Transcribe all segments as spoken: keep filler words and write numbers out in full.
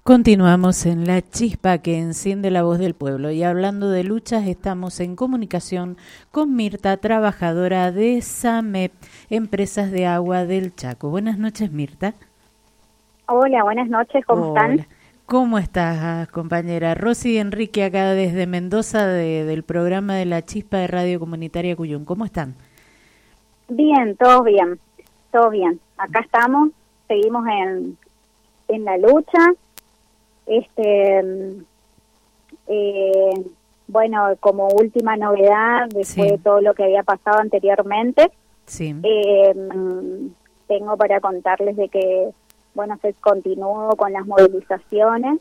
Continuamos en La Chispa que enciende la voz del pueblo y hablando de luchas estamos en comunicación con Mirta, trabajadora de SAMEP, Empresas de Agua del Chaco. Buenas noches, Mirta. Hola, buenas noches, ¿cómo Hola. están? ¿Cómo estás, compañera? Rosy y Enrique acá desde Mendoza de, del programa de La Chispa de Radio Comunitaria Cuyum. ¿Cómo están? Bien, todo bien, todo bien. Acá estamos, seguimos en, en la lucha. Este, eh, bueno, como última novedad, después Sí. de todo lo que había pasado anteriormente, Sí. eh, tengo para contarles de que, bueno, se continuó con las movilizaciones,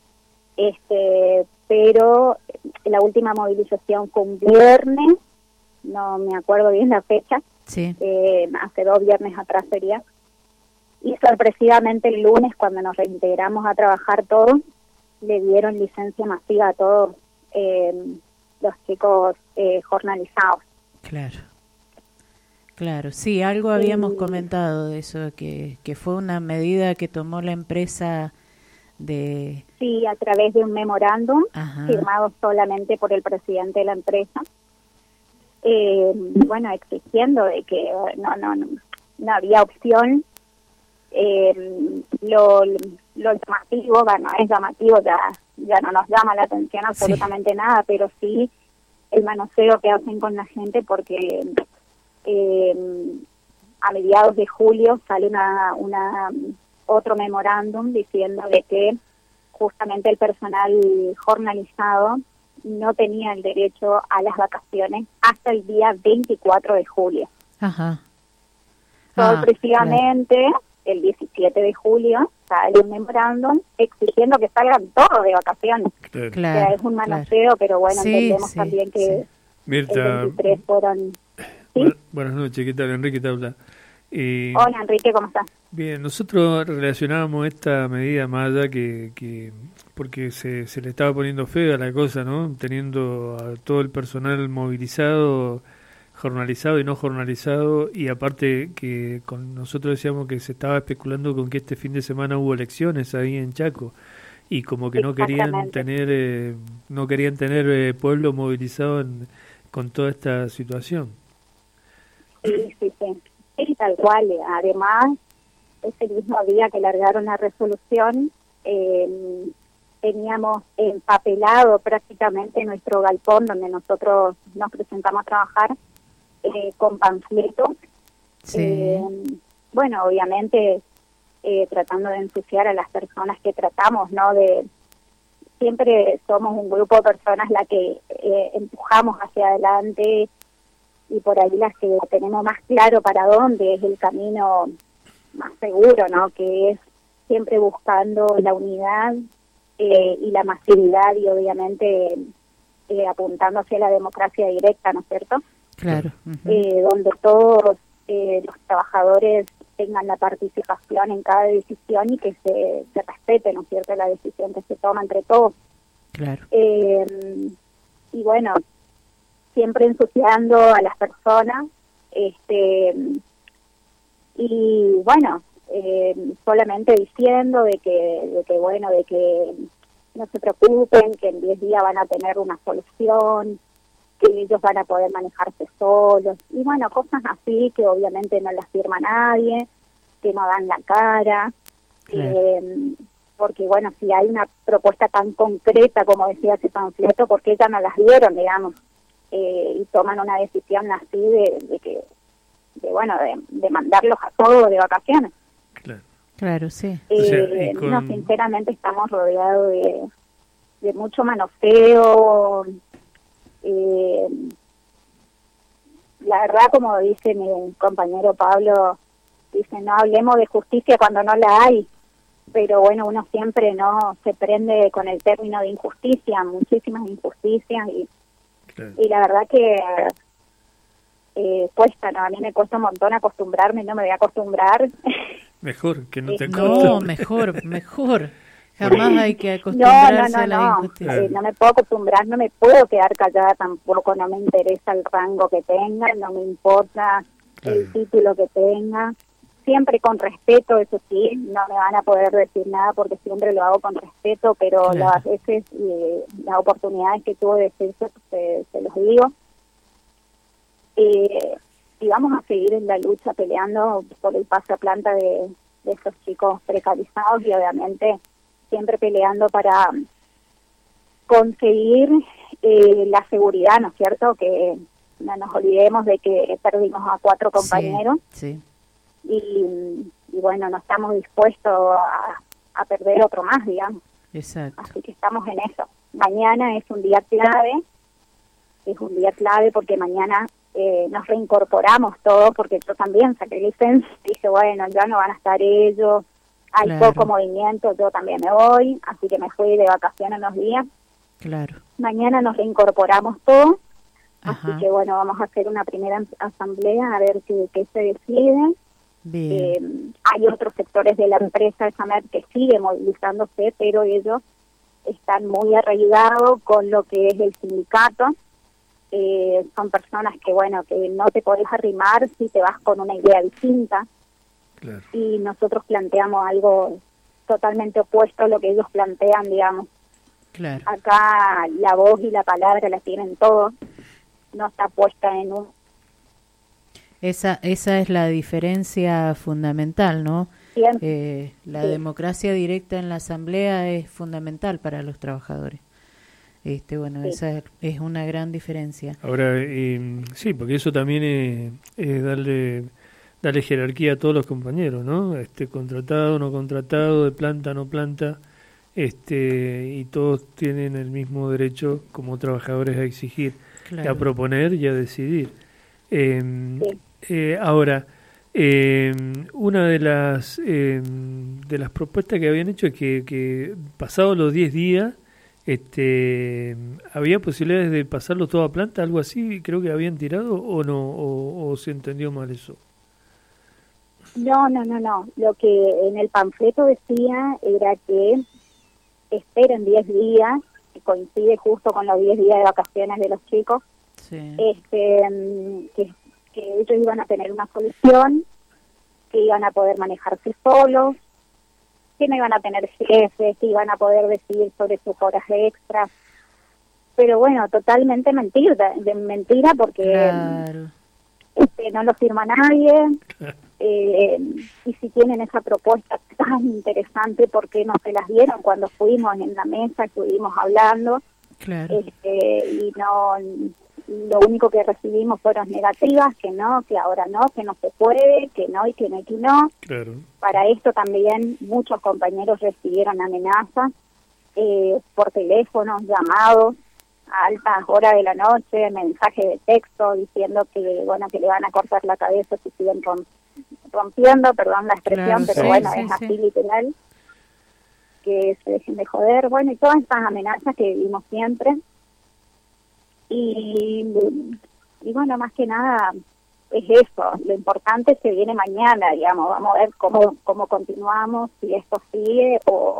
este, pero la última movilización fue un viernes, no me acuerdo bien la fecha, Sí. eh, hace dos viernes atrás sería. Y sorpresivamente el lunes, cuando nos reintegramos a trabajar todos, le dieron licencia masiva a todos eh, los chicos eh, jornalizados. Claro. Claro, sí, algo habíamos Y- comentado de eso, que, que fue una medida que tomó la empresa de... Sí, a través de un memorándum Ajá. firmado solamente por el presidente de la empresa, eh, bueno, exigiendo de que no, no, no, no había opción. Eh, lo, lo llamativo, bueno, es llamativo, ya, ya no nos llama la atención absolutamente sí. nada, pero sí el manoseo que hacen con la gente, porque eh, a mediados de julio sale una, una otro memorándum diciendo de que justamente el personal jornalizado no tenía el derecho a las vacaciones hasta el día veinticuatro de julio. Ajá. Sorpresivamente, ah, claro. El diecisiete de julio sale un memorándum exigiendo que salgan todos de vacaciones. Claro. O sea, es un manoseo, claro. Pero bueno, sí, entendemos sí, también que sí. Mirta, el veintitrés fueron... ¿Sí? Bu buenas noches, ¿qué tal? Enrique te habla. Eh, Hola, Enrique, ¿cómo estás? Bien, nosotros relacionábamos esta medida más allá que... que porque se, se le estaba poniendo feo a la cosa, ¿no? Teniendo a todo el personal movilizado, jornalizado y no jornalizado, y aparte que con nosotros decíamos que se estaba especulando con que este fin de semana hubo elecciones ahí en Chaco, y como que no querían tener eh, no querían tener eh, pueblo movilizado en, con toda esta situación. Sí, sí, sí, sí, tal cual. Además, ese mismo día que largaron la resolución, eh, teníamos empapelado prácticamente nuestro galpón donde nosotros nos presentamos a trabajar, eh, con panfletos. Sí. Eh, bueno, obviamente eh, tratando de ensuciar a las personas que tratamos, ¿no? De siempre somos un grupo de personas la que eh, empujamos hacia adelante, y por ahí las que tenemos más claro para dónde es el camino más seguro, ¿no? Que es siempre buscando la unidad eh, y la masividad, y obviamente eh, apuntando hacia la democracia directa, ¿no es cierto? Claro. Uh-huh. eh, donde todos eh, los trabajadores tengan la participación en cada decisión y que se, se respete, ¿no es cierto?, la decisión que se toma entre todos. Claro. Eh, y bueno, siempre ensuciando a las personas, este y bueno, eh, solamente diciendo de que, de que bueno, de que no se preocupen, que en diez días van a tener una solución, que ellos van a poder manejarse solos, y bueno, cosas así que obviamente no las firma nadie, que no dan la cara, claro. eh, porque bueno, si hay una propuesta tan concreta como decía ese panfleto, ¿por qué ya no las dieron, digamos? Eh, y toman una decisión así de, de que, de bueno, de, de mandarlos a todos de vacaciones. Claro, claro, sí. Eh, o sea, con... No, sinceramente estamos rodeados de, de mucho manoseo. Eh, la verdad, como dice mi compañero Pablo, dice, no hablemos de justicia cuando no la hay, pero bueno, uno siempre no se prende con el término de injusticia, muchísimas injusticias, y, claro. y la verdad que eh, cuesta, ¿no? A mí me cuesta un montón acostumbrarme, no me voy a acostumbrar. Mejor, que no te eh, No, mejor, mejor. Jamás hay que acostumbrarse no, no, no, a la no. injusticia. Eh, no me puedo acostumbrar, no me puedo quedar callada tampoco, no me interesa el rango que tenga, no me importa claro. el título que tenga. siempre con respeto, eso sí, no me van a poder decir nada porque siempre lo hago con respeto, pero claro. las veces, eh, las oportunidades que tuve de decirse, se, se los digo. Eh, y vamos a seguir en la lucha peleando por el pase a planta de, de estos chicos precarizados y obviamente siempre peleando para conseguir eh, la seguridad, ¿no es cierto? Que no nos olvidemos de que perdimos a cuatro compañeros. Sí, sí. Y, y bueno, no estamos dispuestos a, a perder otro más, digamos. Exacto. Así que estamos en eso. Mañana es un día clave, es un día clave porque mañana eh, nos reincorporamos todos, porque yo también saqué licencia, dije, bueno, ya no van a estar ellos, hay Claro. poco movimiento, yo también me voy, así que me fui de vacaciones unos días. Claro. Mañana nos reincorporamos todos, Ajá. así que bueno, vamos a hacer una primera asamblea a ver qué, qué se decide. Bien. Eh, hay otros sectores de la empresa de SAMEP que siguen movilizándose, pero ellos están muy arraigados con lo que es el sindicato. Eh, son personas que, bueno, que no te podés arrimar si te vas con una idea distinta. Claro. Y nosotros planteamos algo totalmente opuesto a lo que ellos plantean, digamos. Claro. Acá la voz y la palabra la tienen todos, no está puesta en un... Esa, esa es la diferencia fundamental, ¿no? Eh, la sí. democracia directa en la asamblea es fundamental para los trabajadores. Este, bueno, Sí. esa es, es una gran diferencia. Ahora, eh, sí, porque eso también es, es darle darle jerarquía a todos los compañeros, ¿no? Este, contratado, no contratado, de planta, no planta, este, y todos tienen el mismo derecho como trabajadores a exigir, Claro. a proponer y a decidir. Eh, Sí. eh, ahora, eh, una de las eh, de las propuestas que habían hecho es que, que pasados los diez días, este, había posibilidades de pasarlo todo a planta, algo así, creo que habían tirado, o no, o, o se entendió mal eso. No, no, no, no. Lo que en el panfleto decía era que esperen diez días, que coincide justo con los diez días de vacaciones de los chicos, Sí. este, que, que ellos iban a tener una solución, que iban a poder manejarse solos, que no iban a tener jefes, que iban a poder decidir sobre sus horas extras. Pero bueno, totalmente mentira, de mentira porque Claro. este, no lo firma nadie. Eh, y si tienen esa propuesta tan interesante, ¿por qué no se las dieron cuando fuimos en la mesa, estuvimos hablando? Claro. Este, y no, lo único que recibimos fueron negativas, que no, que ahora no, que no se puede, que no y que no y que no. Claro. Para esto también muchos compañeros recibieron amenazas eh, por teléfono, llamados a altas horas de la noche, mensajes de texto diciendo que bueno que le van a cortar la cabeza si siguen rom- rompiendo, perdón la expresión, Claro, pero sí, bueno, sí, es sí. así literal, que se dejen de joder, bueno, y todas estas amenazas que vivimos siempre. Y, y bueno, más que nada es eso, lo importante es que viene mañana, digamos, vamos a ver cómo cómo continuamos, si esto sigue o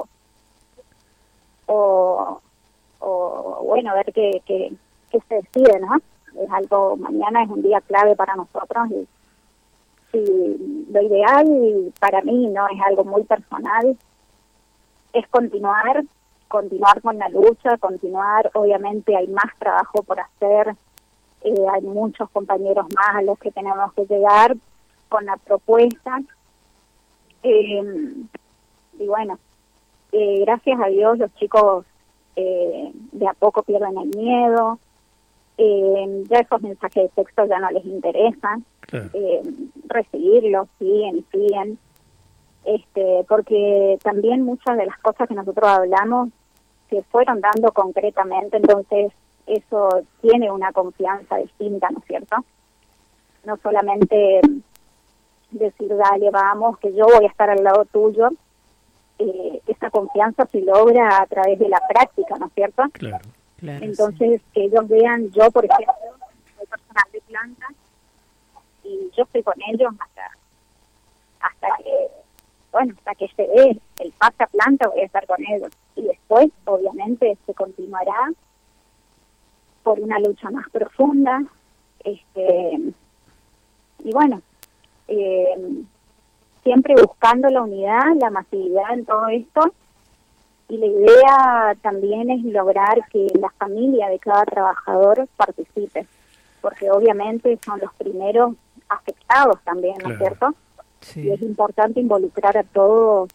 o, o bueno, ver qué, qué, qué se decide, ¿no? Es algo, mañana es un día clave para nosotros y, y lo ideal para mí, no es algo muy personal, es continuar, continuar con la lucha, continuar, obviamente hay más trabajo por hacer, eh, hay muchos compañeros más a los que tenemos que llegar con la propuesta, eh, y bueno, eh, gracias a Dios los chicos eh, de a poco pierden el miedo, eh, ya esos mensajes de texto ya no les interesan, Claro. eh, recibirlos, siguen y siguen, este, porque también muchas de las cosas que nosotros hablamos se fueron dando concretamente, entonces eso tiene una confianza distinta, ¿no es cierto? No solamente decir, dale, vamos, que yo voy a estar al lado tuyo, eh, esa confianza se logra a través de la práctica, ¿no es cierto? Claro. Claro, Entonces, que ellos vean, yo, por ejemplo, soy personal de planta, y yo estoy con ellos hasta hasta que, bueno, hasta que se dé el pase a planta, voy a estar con ellos. Y después, obviamente, se continuará por una lucha más profunda, este y bueno, eh, siempre buscando la unidad, la masividad en todo esto, y la idea también es lograr que la familia de cada trabajador participe, porque obviamente son los primeros afectados también, ¿no es cierto? Sí. Y es importante involucrar a todos,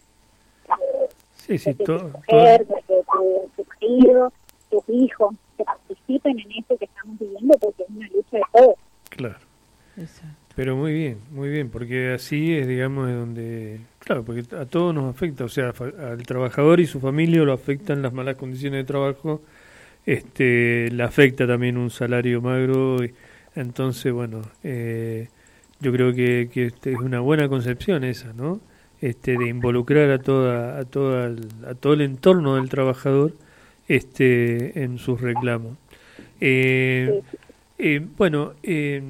sí, sí, desde to, tu mujer, desde tu marido, tus hijos, que participen en esto que estamos viviendo, porque es una lucha de todos. Claro. Exacto. Pero muy bien, muy bien, porque así es, digamos, es donde, claro, porque a todos nos afecta, o sea, al trabajador y su familia lo afectan las malas condiciones de trabajo, este, le afecta también un salario magro, y, entonces, bueno, eh, yo creo que, que este es una buena concepción esa, ¿no? Este, de involucrar a toda, a toda, el, a todo el entorno del trabajador, este, en sus reclamos. Eh, eh, bueno. Eh,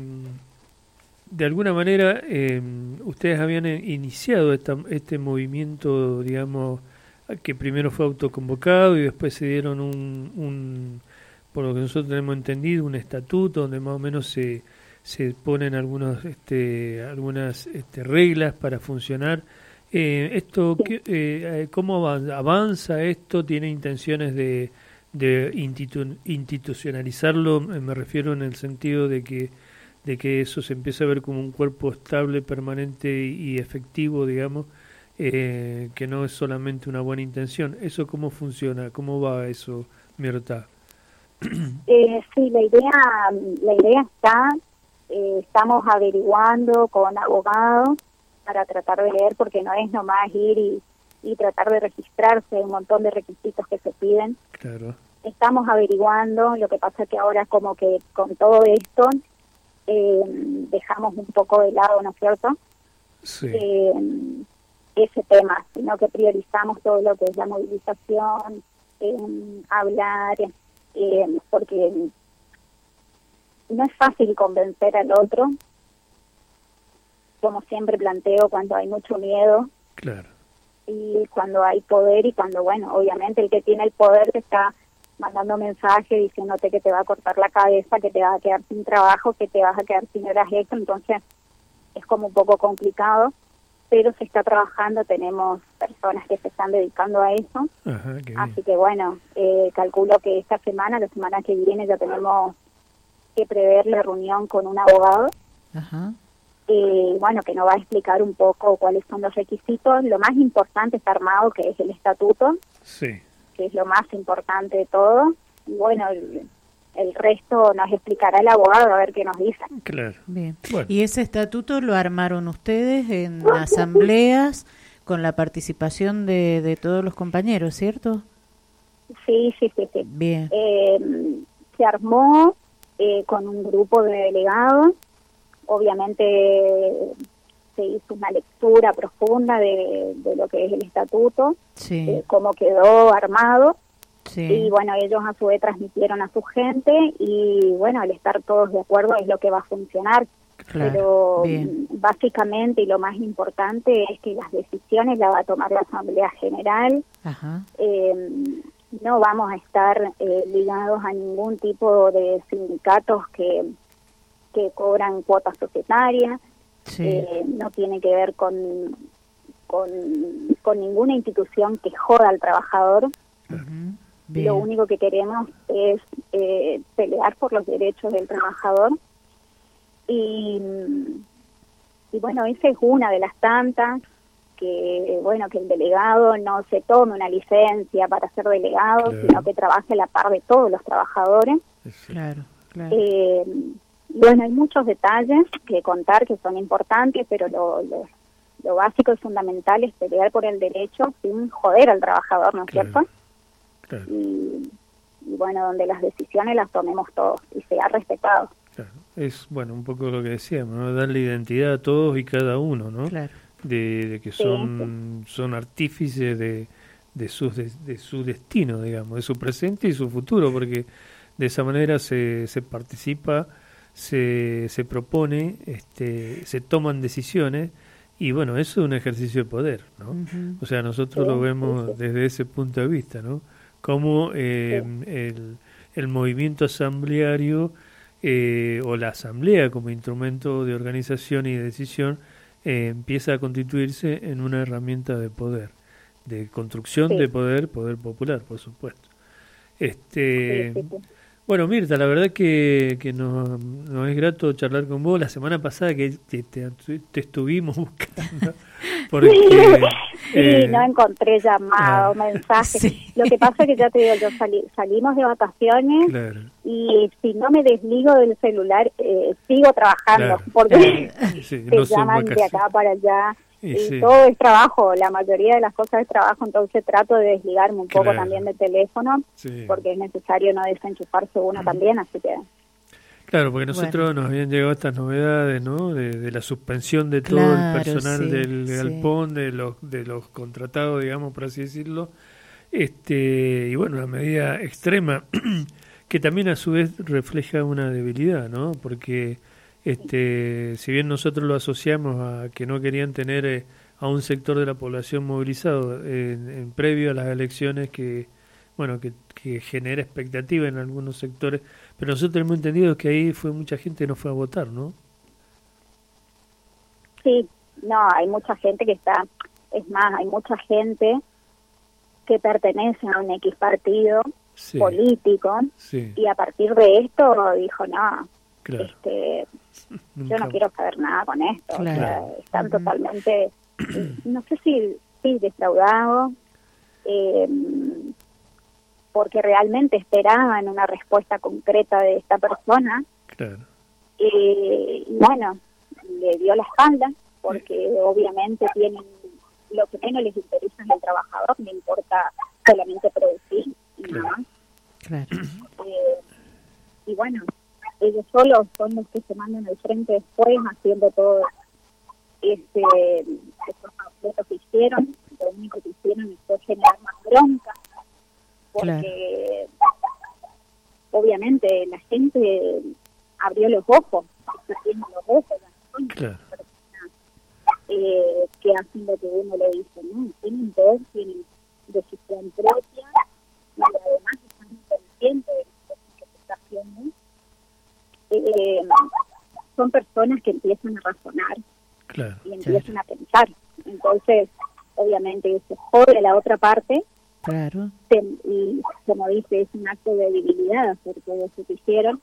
De alguna manera, eh, ustedes habían iniciado esta, este movimiento, digamos, que primero fue autoconvocado y después se dieron un, un, por lo que nosotros tenemos entendido, un estatuto donde más o menos se, se ponen algunos, este, algunas este, reglas para funcionar. Eh, esto, ¿qué, eh, ¿Cómo avanza esto? ¿Tiene intenciones de, de institu institucionalizarlo? Me refiero en el sentido de que de que eso se empiece a ver como un cuerpo estable, permanente y, y efectivo, digamos, eh, que no es solamente una buena intención. ¿Eso cómo funciona? ¿Cómo va eso, Mirta? Eh, sí, la idea, la idea está, eh, estamos averiguando con abogados para tratar de ver, porque no es nomás ir y, y tratar de registrarse, un montón de requisitos que se piden. Claro. Estamos averiguando, lo que pasa que ahora como que con todo esto eh, dejamos un poco de lado, ¿no es cierto? Sí. Eh, ese tema, sino que priorizamos todo lo que es la movilización, eh, hablar, eh, porque no es fácil convencer al otro, como siempre planteo, cuando hay mucho miedo. Claro. Y cuando hay poder y cuando, bueno, obviamente el que tiene el poder te está mandando mensajes diciéndote que te va a cortar la cabeza, que te vas a quedar sin trabajo, que te vas a quedar sin horas extra, entonces es como un poco complicado, pero se está trabajando, tenemos personas que se están dedicando a eso. Ajá, qué bien. Así que bueno, eh, calculo que esta semana, la semana que viene ya tenemos que prever la reunión con un abogado. Ajá. Eh, bueno, que nos va a explicar un poco cuáles son los requisitos. Lo más importante está armado, que es el estatuto, Sí. que es lo más importante de todo. Y bueno, el, el resto nos explicará el abogado a ver qué nos dice. Claro. Bien. Bueno. ¿Y ese estatuto lo armaron ustedes en asambleas con la participación de, de todos los compañeros, cierto? Sí, sí, sí, sí. Bien. Eh, se armó eh, con un grupo de delegados. Obviamente se hizo una lectura profunda de, de lo que es el estatuto, Sí. eh, cómo quedó armado. Sí. Y bueno, ellos a su vez transmitieron a su gente y bueno, al estar todos de acuerdo es lo que va a funcionar. Claro. Pero Bien. básicamente y lo más importante es que las decisiones las va a tomar la Asamblea General. Ajá. Eh, no vamos a estar eh, ligados a ningún tipo de sindicatos que, que cobran cuotas societarias. Sí. Eh, no tiene que ver con, con, con ninguna institución que joda al trabajador. Ujú. Bien. Lo único que queremos es eh, pelear por los derechos del trabajador. Y, y bueno, esa es una de las tantas, que bueno, que el delegado no se tome una licencia para ser delegado, Claro. sino que trabaje a la par de todos los trabajadores. Eso. Claro. Claro, claro. Eh, bueno, hay muchos detalles que contar que son importantes, pero lo, lo, lo básico y fundamental es pelear por el derecho sin joder al trabajador, ¿no es Claro. cierto? Claro. Y, y bueno, donde las decisiones las tomemos todos y sea respetado. Claro. Es, bueno, un poco lo que decíamos, ¿no? Darle identidad a todos y cada uno, ¿no? Claro. De, de que Sí, son, son artífices de, de, sus, de, de su destino, digamos, de su presente y su futuro, porque de esa manera se, se participa, se, se propone, este, se toman decisiones y bueno, eso es un ejercicio de poder, ¿no? Ujú. O sea, nosotros Sí, lo sí, vemos sí. desde ese punto de vista, ¿no? Como eh, el, el movimiento asambleario eh, o la asamblea como instrumento de organización y de decisión eh, empieza a constituirse en una herramienta de poder, de construcción sí. de poder, poder popular, por supuesto. Este, sí, sí, sí. Bueno, Mirta, la verdad que, que nos, nos es grato charlar con vos. La semana pasada que te, te, te estuvimos buscando, porque... Sí, eh, no encontré llamado, ah, mensajes. sí. Lo que pasa es que ya te digo, yo salí, salimos de vacaciones claro, y si no me desligo del celular, eh, sigo trabajando, claro. porque Sí, te no son llaman de vacaciones. acá para allá. Y Y sí. todo es trabajo, la mayoría de las cosas es trabajo, entonces trato de desligarme un poco Claro. también del teléfono, Sí. porque es necesario no desenchufarse uno también, así que... Claro, porque nosotros Bueno. nos habían llegado estas novedades, ¿no? De, de la suspensión de todo Claro, el personal sí, del sí. galpón, de los de los contratados, digamos, por así decirlo. Este, y bueno, una medida extrema que también a su vez refleja una debilidad, ¿no? Porque este, si bien nosotros lo asociamos a que no querían tener eh, a un sector de la población movilizado en, en previo a las elecciones que bueno, que, que genera expectativa en algunos sectores, pero nosotros hemos entendido que ahí fue mucha gente que no fue a votar, ¿no? Sí, no, hay mucha gente que está, es más, hay mucha gente que pertenece a un X partido Sí, político sí, y a partir de esto dijo, no, claro. este, yo Nunca- no quiero saber nada con esto. Claro. O sea, están Ujú. totalmente, no sé si, si defraudados, eh, porque realmente esperaban una respuesta concreta de esta persona, Claro, eh, y bueno, le dio la espalda, porque obviamente tienen lo que menos les interesa al trabajador, le importa solamente producir y Claro. nada más. Claro. Eh, y bueno, ellos solos son los que se mandan al frente después haciendo todo este esos panfletos que hicieron. Lo único que hicieron fue generar más bronca, porque obviamente la gente abrió los ojos, está abriendo los ojos, las claro. personas eh, que hacen lo que uno le dice, ¿no? Tienen voz, tienen decisión propia y además están conscientes de lo que se está haciendo. Eh, son personas que empiezan a razonar Claro. y empiezan a pensar. Entonces, obviamente, se jode la otra parte. Claro. Se, y como dice, es un acto de debilidad hacer todo eso que hicieron,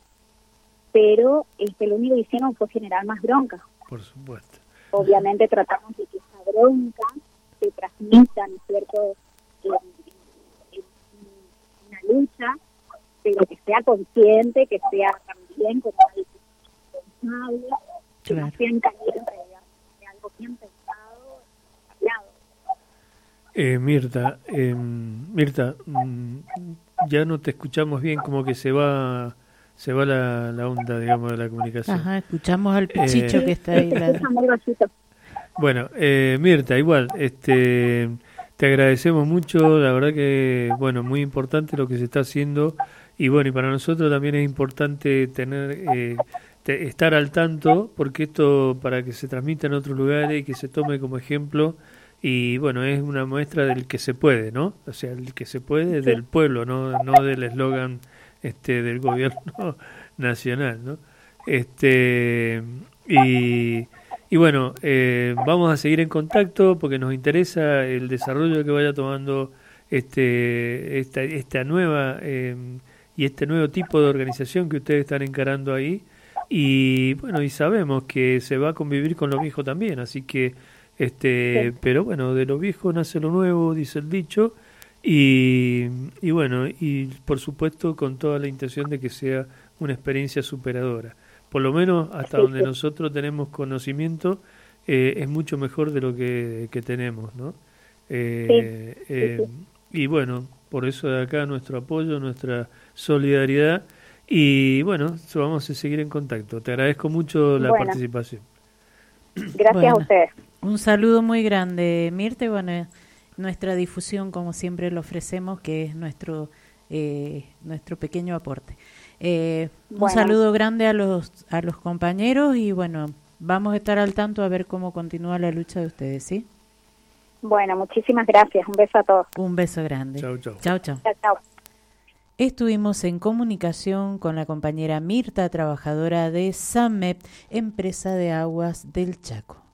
pero este, lo único que hicieron fue generar más bronca. Por supuesto. Obviamente tratamos de que esa bronca se transmita, ¿no es cierto?, en, en, en una lucha, pero que sea consciente, que sea también con una decisión responsable, que Claro. no sea en caliente, digamos, que sea algo bien pensado y hablado. Eh, Mirta, eh, Mirta, mm, ya no te escuchamos bien, como que se va se va la, la onda, digamos, de la comunicación. Ajá, escuchamos al pichicho Eh, que está ahí. Se la- escucha muy bajito. Bueno, eh, Mirta, igual, este, te agradecemos mucho, la verdad que, bueno, muy importante lo que se está haciendo y bueno, y para nosotros también es importante tener, eh, te- estar al tanto, porque esto para que se transmita en otros lugares y que se tome como ejemplo y bueno, es una muestra del que se puede, ¿no? O sea, el que se puede del pueblo, no, no del eslogan este del gobierno nacional, ¿no? Este, y Y bueno, eh, vamos a seguir en contacto porque nos interesa el desarrollo que vaya tomando este esta, esta nueva eh, y este nuevo tipo de organización que ustedes están encarando ahí. Y bueno, y sabemos que se va a convivir con lo viejo también, así que, este, Sí. pero bueno, de lo viejo nace lo nuevo, dice el dicho. Y, y bueno, y por supuesto con toda la intención de que sea una experiencia superadora. Por lo menos hasta Sí, donde sí. nosotros tenemos conocimiento, eh, es mucho mejor de lo que, que tenemos, ¿no? Eh, Sí, sí, eh, sí. Y bueno, por eso de acá nuestro apoyo, nuestra solidaridad. Y bueno, vamos a seguir en contacto. Te agradezco mucho la Bueno. participación. Gracias Bueno. a ustedes. Un saludo muy grande, Mirta. Y bueno, nuestra difusión, como siempre lo ofrecemos, que es nuestro eh, nuestro pequeño aporte. Eh, un Bueno. saludo grande a los a los compañeros y bueno, vamos a estar al tanto a ver cómo continúa la lucha de ustedes, ¿sí? Bueno, muchísimas gracias. Un beso a todos. Un beso grande. Chau, chau. Chau, chau. Chao, chao. Estuvimos en comunicación con la compañera Mirta, trabajadora de SAMEP, Empresa de Aguas del Chaco.